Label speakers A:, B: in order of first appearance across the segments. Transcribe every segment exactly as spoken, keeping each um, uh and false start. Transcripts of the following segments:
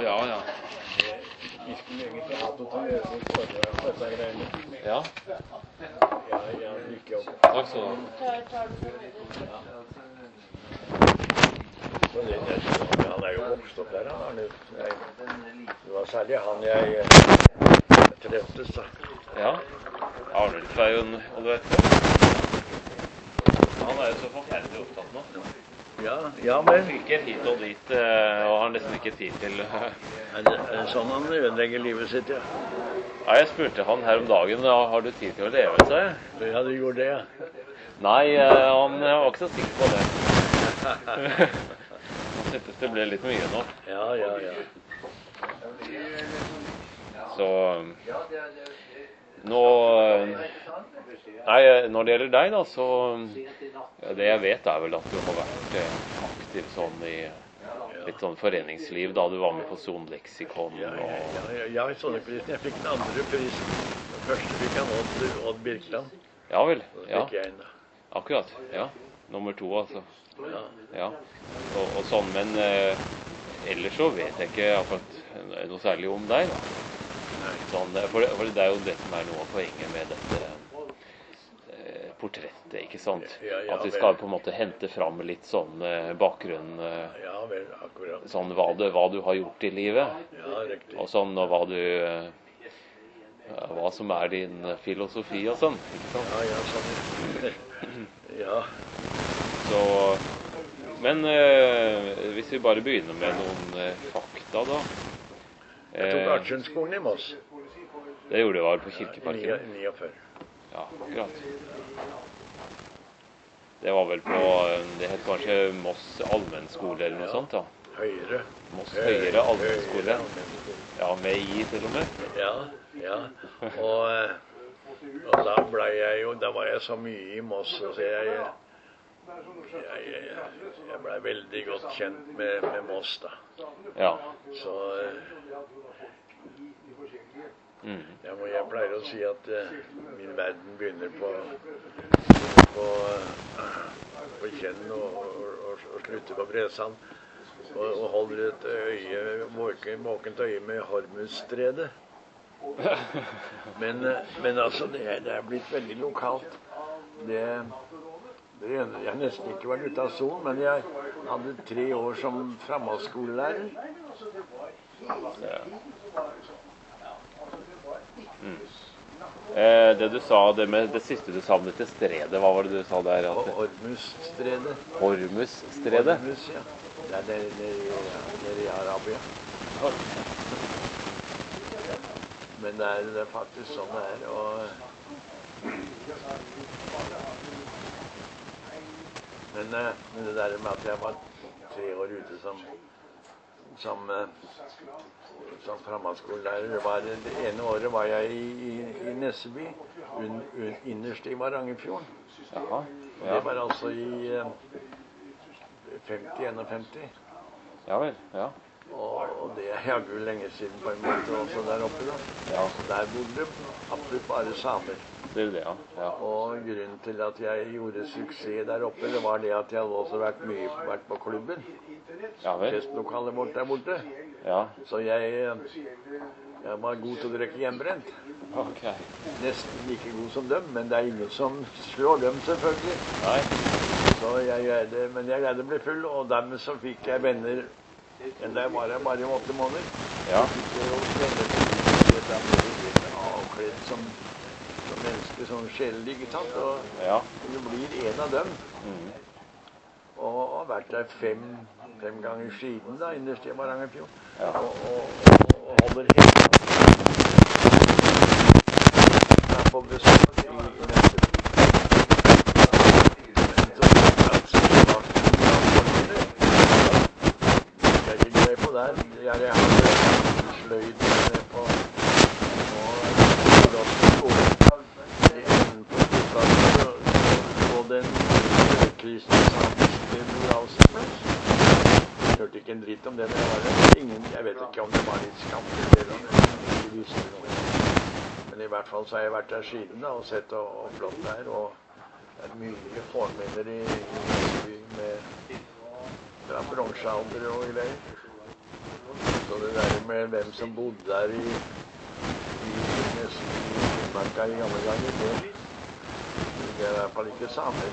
A: ja, ja.
B: Vi skulle egentlig hatt noe til å gjøre noe foredrag på dette greiene.
A: Ja.
B: Ja, ja, lykke opp.
A: Takk skal du ha.
B: Så det, det, han er jo vokst opp der, han Arne. Jeg, det var særlig han jeg treftes, da.
A: Ja. Arnulf er jo en, og du vet det. Han er jo så forferdelig opptatt nå.
B: Ja, ja, men...
A: Ikke hit og dit, og har nesten ikke tid til...
B: Er det, er det sånn han ødelegger livet sitt, ja?
A: Ja, jeg spurte han her om dagen, da har du tid til å leve, sa jeg.
B: Ja, du gjorde det, ja.
A: Nei, han var ikke så sikker på det. Han syntes det ble litt mye nå.
B: Ja, ja, ja.
A: Så... Nå... Nei, når det gjelder deg da, så... Det jeg vet er vel at du har vært aktiv sånn i litt sånn foreningsliv, da du var med på Sonleksikon og...
B: Ja, ja, ja, ja, i sånne prisen. Jeg fikk den andre prisen. Den første fikk han Odd, Odd Birkeland.
A: Ja vel, ja.
B: Fikk jeg en, da.
A: Akkurat, ja. Nummer to, altså.
B: Ja.
A: Ja. Og, og sånn, men eh, ellers så vet jeg ikke akkurat noe særlig om deg, da. Sånn, for, for det er jo det som er noe av poenget med dette eh, portrettet, ikke sant?
B: Ja, ja,
A: at vi skal på en måte hente fram litt sånn eh, bakgrunn, eh,
B: Ja, vel, akkurat.
A: sånn hva, det, hva du har gjort i livet,
B: Ja, riktig.
A: og sånn, og hva du, eh, hva som er din filosofi og sånn, ikke sant?
B: Ja, ja, sånn. Ja.
A: Så, men eh, hvis vi bare begynner med noen eh, fakta da.
B: Jeg tok Artsenskolen i Moss.
A: Det gjorde du vel på Kirkeparken?
B: niogfyrre.
A: Ja, akkurat. Det var vel på, det het kanskje Moss Allmennskole eller noe sånt da?
B: Høyre.
A: Moss Høyre Allmennskole. Ja, med I til og med.
B: Ja, ja. Og, og da ble jeg jo, da var jeg så mye i Moss, så jeg, jeg, jeg, jeg ble veldig godt kjent med, med Moss da.
A: Ja.
B: Så
A: Mm.
B: jeg, må, jeg pleier å si at uh, min verden begynner på, på, uh, på Kjenn og, og, og, og slutter på Bresand. Og, og holder et øye, våken, våkent øye med Hormuzstredet. Men, men altså, det er, det er blitt veldig lokalt. Det, det, jeg har nesten ikke vært ute av Son, men jeg hadde tre år som fremmedskolelærer.
A: Ja. Mm. Eh, det du sa, det, med, det siste du sa om dette stredet, hva var det du sa der? At
B: Hormuzstredet.
A: Hormuzstredet?
B: Hormuz, ja. Det er nede, nede, nede i Arabia. Men det er, det er faktisk sånn det er. Og men, men det der med at jeg var tre år ute som som, som fremmedskolelærer, det var det ene året var jeg i, i, i Nesseby, un, un, innerst i Varangerfjorden.
A: Jaha, ja.
B: Det var altså i femti enogfemti.
A: Ja vel, ja.
B: Og, og det er jaggu lenge siden på en måte også der oppe da.
A: Ja.
B: Der bodde absolutt bare samer.
A: Det er det, ja. Ja.
B: Og grunnen til at jeg gjorde suksess der oppe, det var det at jeg hadde også vært mye vært på klubben.
A: Ja vel.
B: Festlokalet vårt der borte.
A: Ja.
B: Så jeg, jeg var god til å drikke hjemmebrent.
A: Ok.
B: Nesten like god som dem, men det er ingen som slår dem selvfølgelig.
A: Nei.
B: Så jeg greide, men jeg greide å bli full, og dermed så fikk jeg venner. Men der var jeg bare i åtte måneder.
A: Ja.
B: Fikk jeg jo venner avkledd som, som mennesker, som sjelelig, ikke sant? Og
A: Ja.
B: du blir en av dem.
A: Mm.
B: Og har vært der fem, fem ganger siden da, innerst i Varangerfjorden.
A: Ja.
B: Og, og, og, og holder helt her på besøk i, i neste by. Jeg gikk meg på der. Jeg hadde sløyd på og den kristiansanske moralsplass. Jeg hørte ikke en dritt om det, men jeg var der. Ingen, jeg vet ikke om det var litt skammelig eller om jeg visste noe. Men i hvert fall så har jeg vært der siden da, og sett og, og flott der, og det er mye forminner i, i Neseby med fra bronsealder og greier. Så det der med hvem som bodde der i, i nesten i Finnmarka i gamle dager. Det, det er i hvert fall ikke samer.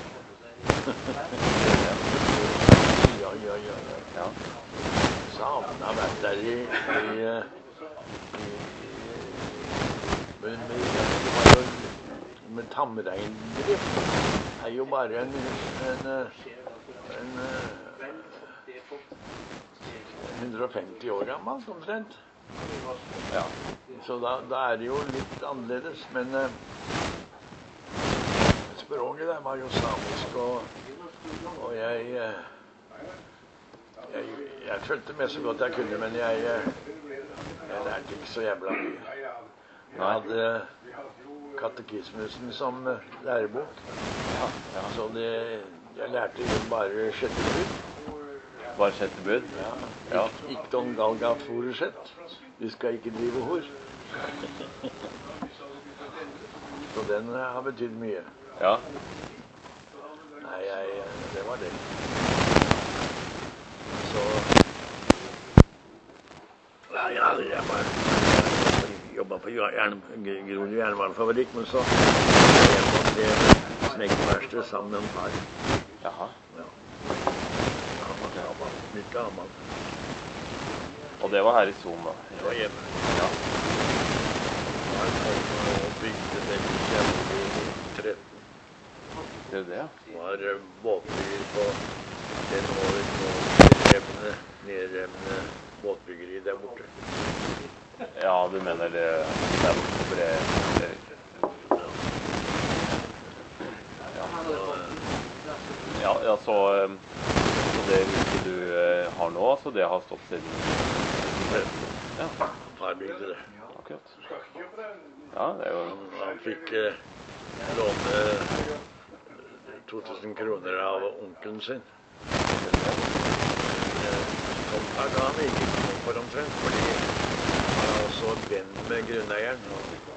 B: ja, ja, ja, ja.
A: Ja.
B: Samene har vært der i, i, i, i men, men, men tamreindrift er jo bare en, en, en, en hundre og femti år gammel, omtrent.
A: Ja.
B: Så da, da er det jo litt annerledes, men uh, språket der var jo samisk, og, og jeg, uh, jeg jeg følte meg så godt jeg kunne, men jeg, uh, jeg lærte ikke så jævla mye. Jeg hadde katekismusen som uh, lærebok,
A: Ja. Ja.
B: så det, jeg lærte jo bare sjette bud.
A: Bare sjette bud?
B: Ja.
A: Ja.
B: Ik ikton galgat foresett. Du skal ikke drive hor. Så den uh, har betydd mye.
A: Ja.
B: Nei, jeg, det var det. Så ja, ja, jeg var jobba på jern, Grorud jernbanefabrikk, men så jeg på det snekkerverksted sammen med en far.
A: Jaha.
B: Ja. Gammel, gammel, litt gammel.
A: Og det var her i Son, da?
B: Det var hjemme.
A: Ja.
B: Jeg kom og bygde den kjempe i tretten.
A: Det er det, ja.
B: Det var uh, båtbygger på den over på nedrevne, nedrevne båtbyggeri der borte.
A: Ja, du mener det der bre... Ja. Ja, ja, så, så det huset du uh, har nå, så det har stått siden tretten? Ja.
B: Far bygde det.
A: Akkurat. Ja, det er jo...
B: Han, han fikk uh, låne to tusen kroner av onkelen sin. Tomta ga han ikke for omtrent, fordi han er også venn med grunneieren.